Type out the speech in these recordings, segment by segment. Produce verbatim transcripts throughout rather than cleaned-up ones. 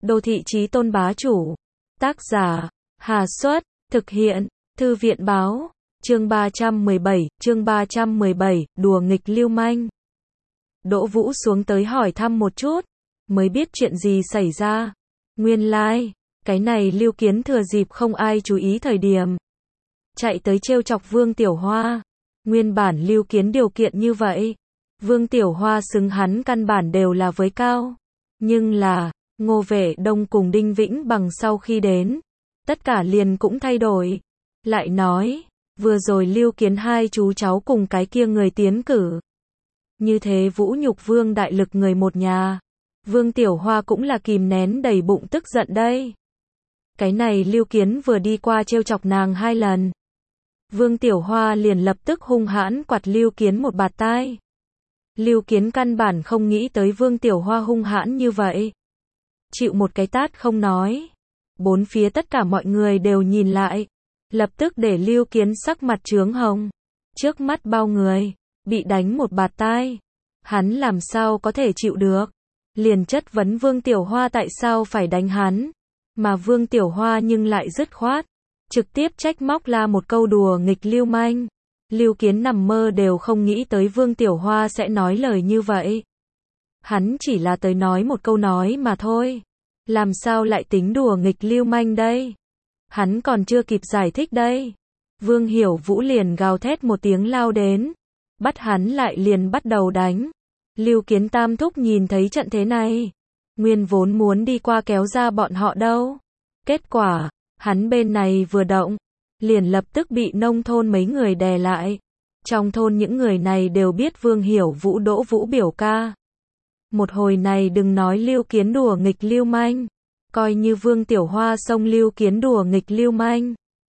Đô thị chí tôn bá chủ. Tác giả, Hà Xuất, thực hiện, Thư viện báo, chương ba trăm mười bảy, chương ba trăm mười bảy, đùa nghịch lưu manh. Đỗ Vũ xuống tới hỏi thăm một chút, mới biết chuyện gì xảy ra. Nguyên lai, like, cái này Lưu Kiến thừa dịp không ai chú ý thời điểm, chạy tới trêu chọc Vương Tiểu Hoa. Nguyên bản Lưu Kiến điều kiện như vậy, Vương Tiểu Hoa xứng hắn căn bản đều là với cao. Nhưng là, Ngô Vệ Đông cùng Đinh Vĩnh Bằng sau khi đến, tất cả liền cũng thay đổi. Lại nói, vừa rồi Lưu Kiến hai chú cháu cùng cái kia người tiến cử. Như thế vũ nhục Vương đại lực người một nhà. Vương Tiểu Hoa cũng là kìm nén đầy bụng tức giận đây. Cái này Lưu Kiến vừa đi qua trêu chọc nàng hai lần. Vương Tiểu Hoa liền lập tức hung hãn quạt Lưu Kiến một bạt tai. Lưu Kiến căn bản không nghĩ tới Vương Tiểu Hoa hung hãn như vậy. Chịu một cái tát không nói. Bốn phía tất cả mọi người đều nhìn lại. Lập tức để Lưu Kiến sắc mặt chướng hồng. Trước mắt bao người, bị đánh một bạt tai. Hắn làm sao có thể chịu được. Liền chất vấn Vương Tiểu Hoa tại sao phải đánh hắn. Mà Vương Tiểu Hoa nhưng lại dứt khoát. Trực tiếp trách móc la một câu đùa nghịch lưu manh. Lưu Kiến nằm mơ đều không nghĩ tới Vương Tiểu Hoa sẽ nói lời như vậy. Hắn chỉ là tới nói một câu nói mà thôi. Làm sao lại tính đùa nghịch lưu manh đây? Hắn còn chưa kịp giải thích đây. Vương Hiểu Vũ liền gào thét một tiếng lao đến. Bắt hắn lại liền bắt đầu đánh. Lưu Kiến tam thúc nhìn thấy trận thế này. Nguyên vốn muốn đi qua kéo ra bọn họ đâu. Kết quả, hắn bên này vừa động, liền lập tức bị nông thôn mấy người đè lại. Trong thôn những người này đều biết Vương Hiểu Vũ Đỗ Vũ biểu ca. Một hồi này đừng nói Lưu Kiến đùa nghịch lưu manh. Coi như Vương Tiểu Hoa xông Lưu Kiến đùa nghịch lưu manh.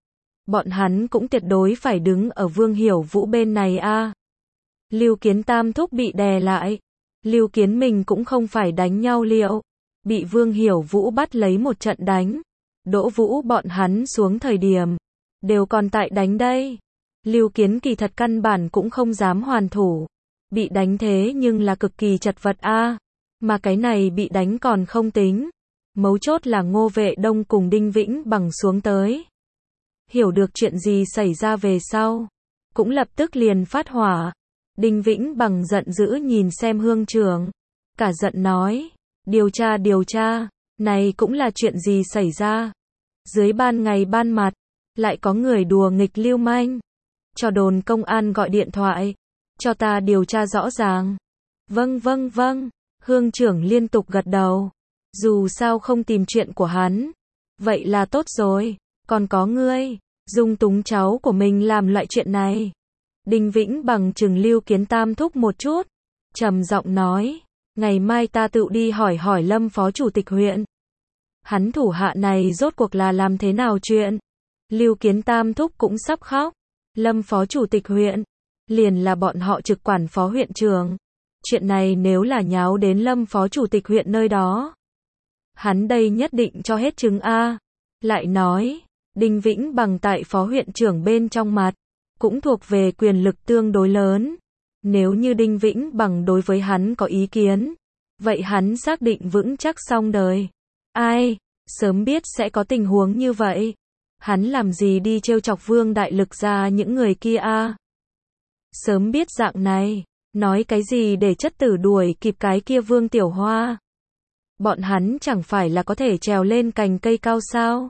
Bọn hắn cũng tuyệt đối phải đứng ở Vương Hiểu Vũ bên này a. À. Lưu Kiến tam thúc bị đè lại. Lưu Kiến mình cũng không phải đánh nhau liệu. Bị Vương Hiểu Vũ bắt lấy một trận đánh. Đỗ Vũ bọn hắn xuống thời điểm. Đều còn tại đánh đây. Lưu Kiến kỳ thật căn bản cũng không dám hoàn thủ. Bị đánh thế nhưng là cực kỳ chật vật a. À. Mà cái này bị đánh còn không tính. Mấu chốt là Ngô Vệ Đông cùng Đinh Vĩnh Bằng xuống tới. Hiểu được chuyện gì xảy ra về sau. Cũng lập tức liền phát hỏa. Đinh Vĩnh Bằng giận dữ nhìn xem Hương trưởng. Cả giận nói. Điều tra điều tra. Này cũng là chuyện gì xảy ra. Dưới ban ngày ban mặt. Lại có người đùa nghịch lưu manh. Cho đồn công an gọi điện thoại. Cho ta điều tra rõ ràng. Vâng vâng vâng. Hương trưởng liên tục gật đầu. Dù sao không tìm chuyện của hắn. Vậy là tốt rồi. Còn có ngươi. Dung túng cháu của mình làm loại chuyện này. Đinh Vĩnh Bằng chừng Lưu Kiến tam thúc một chút. Trầm giọng nói. Ngày mai ta tự đi hỏi hỏi Lâm phó chủ tịch huyện. Hắn thủ hạ này rốt cuộc là làm thế nào chuyện. Lưu Kiến tam thúc cũng sắp khóc. Lâm phó chủ tịch huyện. Liền là bọn họ trực quản phó huyện trưởng. Chuyện này nếu là nháo đến Lâm phó chủ tịch huyện nơi đó. Hắn đây nhất định cho hết chứng A. Lại nói. Đinh Vĩnh Bằng tại phó huyện trưởng bên trong mặt. Cũng thuộc về quyền lực tương đối lớn. Nếu như Đinh Vĩnh Bằng đối với hắn có ý kiến. Vậy hắn xác định vững chắc xong đời. Ai, sớm biết sẽ có tình huống như vậy. Hắn làm gì đi trêu chọc Vương đại lực ra những người kia a? À? Sớm biết dạng này, nói cái gì để chất tử đuổi kịp cái kia Vương Tiểu Hoa. Bọn hắn chẳng phải là có thể trèo lên cành cây cao sao?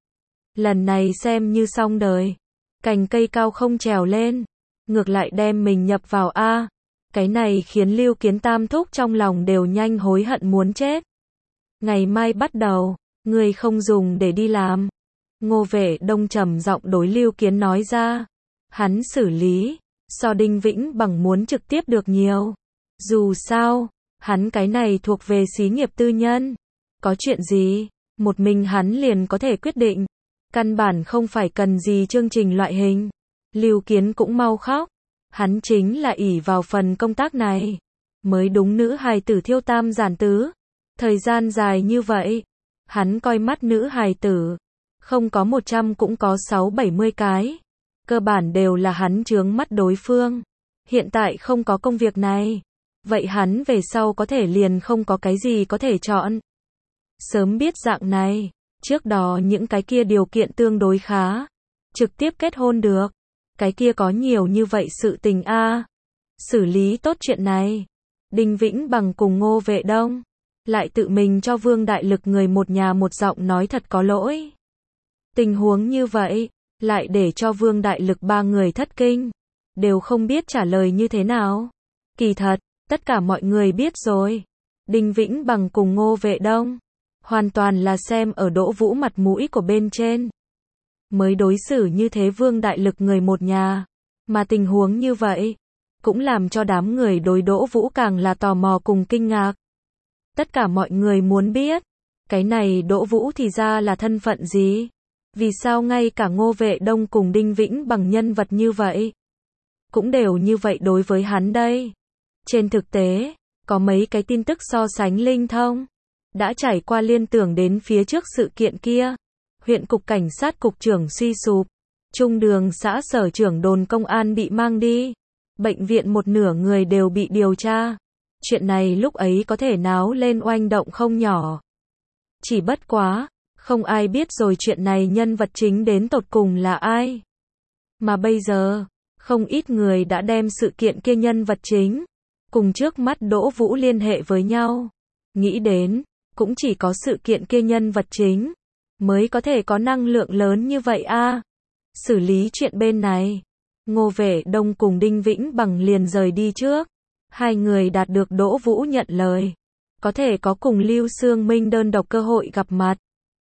Lần này xem như xong đời. Cành cây cao không trèo lên. Ngược lại đem mình nhập vào A. Cái này khiến Lưu Kiến tam thúc trong lòng đều nhanh hối hận muốn chết. Ngày mai bắt đầu, người không dùng để đi làm. Ngô Vệ Đông trầm giọng đối Lưu Kiến nói ra. Hắn xử lý, so Đinh Vĩnh Bằng muốn trực tiếp được nhiều. Dù sao, hắn cái này thuộc về xí nghiệp tư nhân. Có chuyện gì, một mình hắn liền có thể quyết định. Căn bản không phải cần gì chương trình loại hình. Lưu Kiến cũng mau khóc. Hắn chính là ỷ vào phần công tác này. Mới đúng nữ hài tử thiêu tam giản tứ. Thời gian dài như vậy. Hắn coi mắt nữ hài tử. Không có một trăm cũng có sáu bảy mươi cái. Cơ bản đều là hắn chướng mắt đối phương. Hiện tại không có công việc này. Vậy hắn về sau có thể liền không có cái gì có thể chọn. Sớm biết dạng này, trước đó những cái kia điều kiện tương đối khá, trực tiếp kết hôn được. Cái kia có nhiều như vậy sự tình a. Xử lý tốt chuyện này. Đinh Vĩnh Bằng cùng Ngô Vệ Đông lại tự mình cho Vương Đại Lực người một nhà một giọng nói thật có lỗi. Tình huống như vậy, lại để cho Vương Đại Lực ba người thất kinh, đều không biết trả lời như thế nào. Kỳ thật, tất cả mọi người biết rồi. Đinh Vĩnh Bằng cùng Ngô Vệ Đông hoàn toàn là xem ở Đỗ Vũ mặt mũi của bên trên mới đối xử như thế Vương Đại Lực người một nhà. Mà tình huống như vậy cũng làm cho đám người đối Đỗ Vũ càng là tò mò cùng kinh ngạc. Tất cả mọi người muốn biết, cái này Đỗ Vũ thì ra là thân phận gì? Vì sao ngay cả Ngô Vệ Đông cùng Đinh Vĩnh Bằng nhân vật như vậy cũng đều như vậy đối với hắn đây? Trên thực tế, có mấy cái tin tức so sánh linh thông, đã trải qua liên tưởng đến phía trước sự kiện kia. Huyện cục cảnh sát cục trưởng suy sụp, trung đường xã sở trưởng đồn công an bị mang đi, bệnh viện một nửa người đều bị điều tra. Chuyện này lúc ấy có thể náo lên oanh động không nhỏ. Chỉ bất quá, không ai biết rồi chuyện này nhân vật chính đến tột cùng là ai. Mà bây giờ, không ít người đã đem sự kiện kia nhân vật chính cùng trước mắt Đỗ Vũ liên hệ với nhau. Nghĩ đến, cũng chỉ có sự kiện kia nhân vật chính mới có thể có năng lượng lớn như vậy a. Xử lý chuyện bên này, Ngô Vệ Đông cùng Đinh Vĩnh Bằng liền rời đi trước. Hai người đạt được Đỗ Vũ nhận lời, có thể có cùng Lưu Xương Minh đơn độc cơ hội gặp mặt.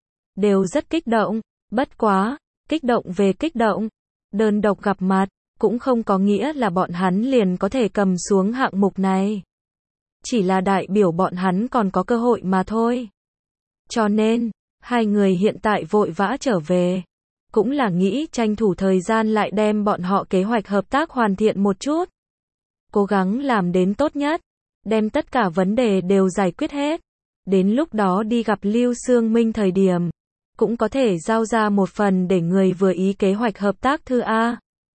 Đều rất kích động, bất quá, kích động về kích động, đơn độc gặp mặt, cũng không có nghĩa là bọn hắn liền có thể cầm xuống hạng mục này. Chỉ là đại biểu bọn hắn còn có cơ hội mà thôi. Cho nên, hai người hiện tại vội vã trở về, cũng là nghĩ tranh thủ thời gian lại đem bọn họ kế hoạch hợp tác hoàn thiện một chút. Cố gắng làm đến tốt nhất, đem tất cả vấn đề đều giải quyết hết. Đến lúc đó đi gặp Lưu Xương Minh thời điểm, cũng có thể giao ra một phần để người vừa ý kế hoạch hợp tác thư A.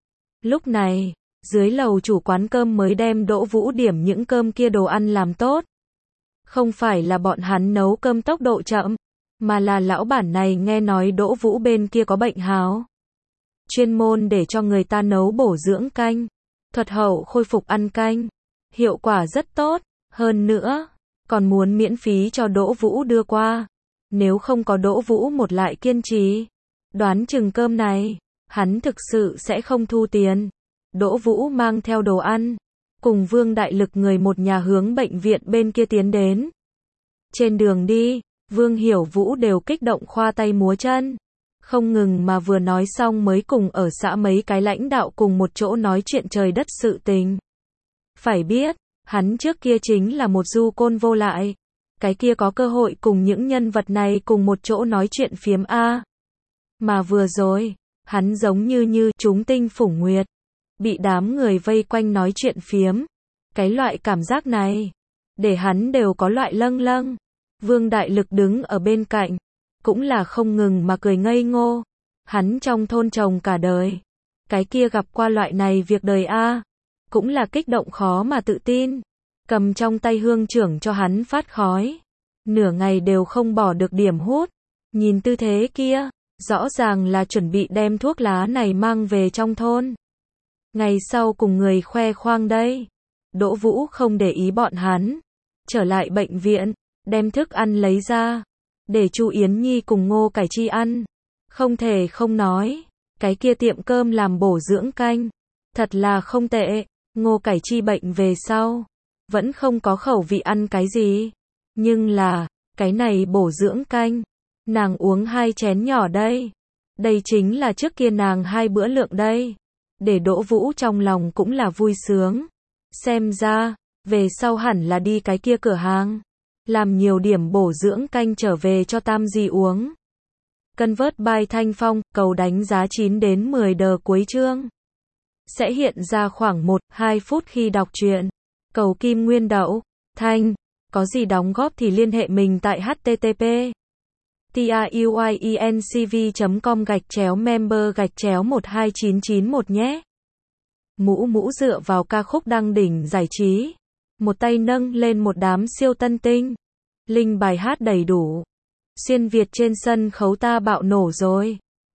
Lúc này, dưới lầu chủ quán cơm mới đem Đỗ Vũ điểm những cơm kia đồ ăn làm tốt. Không phải là bọn hắn nấu cơm tốc độ chậm, mà là lão bản này nghe nói Đỗ Vũ bên kia có bệnh háo, chuyên môn để cho người ta nấu bổ dưỡng canh, thuật hậu khôi phục ăn canh, hiệu quả rất tốt, hơn nữa, còn muốn miễn phí cho Đỗ Vũ đưa qua. Nếu không có Đỗ Vũ một lại kiên trì, đoán chừng cơm này, hắn thực sự sẽ không thu tiền. Đỗ Vũ mang theo đồ ăn, cùng Vương Đại Lực người một nhà hướng bệnh viện bên kia tiến đến. Trên đường đi, Vương Hiểu Vũ đều kích động khoa tay múa chân, không ngừng mà vừa nói xong mới cùng ở xã mấy cái lãnh đạo cùng một chỗ nói chuyện trời đất sự tình. Phải biết, hắn trước kia chính là một du côn vô lại, cái kia có cơ hội cùng những nhân vật này cùng một chỗ nói chuyện phiếm A. Mà vừa rồi, hắn giống như như chúng tinh phủng nguyệt, bị đám người vây quanh nói chuyện phiếm. Cái loại cảm giác này, để hắn đều có loại lâng lâng. Vương Đại Lực đứng ở bên cạnh, cũng là không ngừng mà cười ngây ngô. Hắn trong thôn trồng cả đời, cái kia gặp qua loại này việc đời A, cũng là kích động khó mà tự tin. Cầm trong tay hương trưởng cho hắn phát khói, nửa ngày đều không bỏ được điểm hút. Nhìn tư thế kia, rõ ràng là chuẩn bị đem thuốc lá này mang về trong thôn, ngày sau cùng người khoe khoang đây. Đỗ Vũ không để ý bọn hắn, trở lại bệnh viện, đem thức ăn lấy ra, để Chu Yến Nhi cùng Ngô Cải Chi ăn. Không thể không nói, cái kia tiệm cơm làm bổ dưỡng canh, thật là không tệ. Ngô Cải Chi bệnh về sau, vẫn không có khẩu vị ăn cái gì. Nhưng là, cái này bổ dưỡng canh, nàng uống hai chén nhỏ đây. Đây chính là trước kia nàng hai bữa lượng đây. Để Đỗ Vũ trong lòng cũng là vui sướng. Xem ra, về sau hẳn là đi cái kia cửa hàng, làm nhiều điểm bổ dưỡng canh trở về cho Tam Di uống. Convert by Thanh Phong, cầu đánh giá chín đến mười đờ cuối chương. Sẽ hiện ra khoảng một đến hai phút khi đọc truyện. Cầu Kim Nguyên Đậu, Thanh, có gì đóng góp thì liên hệ mình tại http truyencv chấm com gạch chéo member gạch chéo một hai chín chín một nhé. Mũ Mũ dựa vào ca khúc đăng đỉnh giải trí, một tay nâng lên một đám siêu tân tinh, linh bài hát đầy đủ, Xuyên Việt trên sân khấu ta bạo nổ rồi.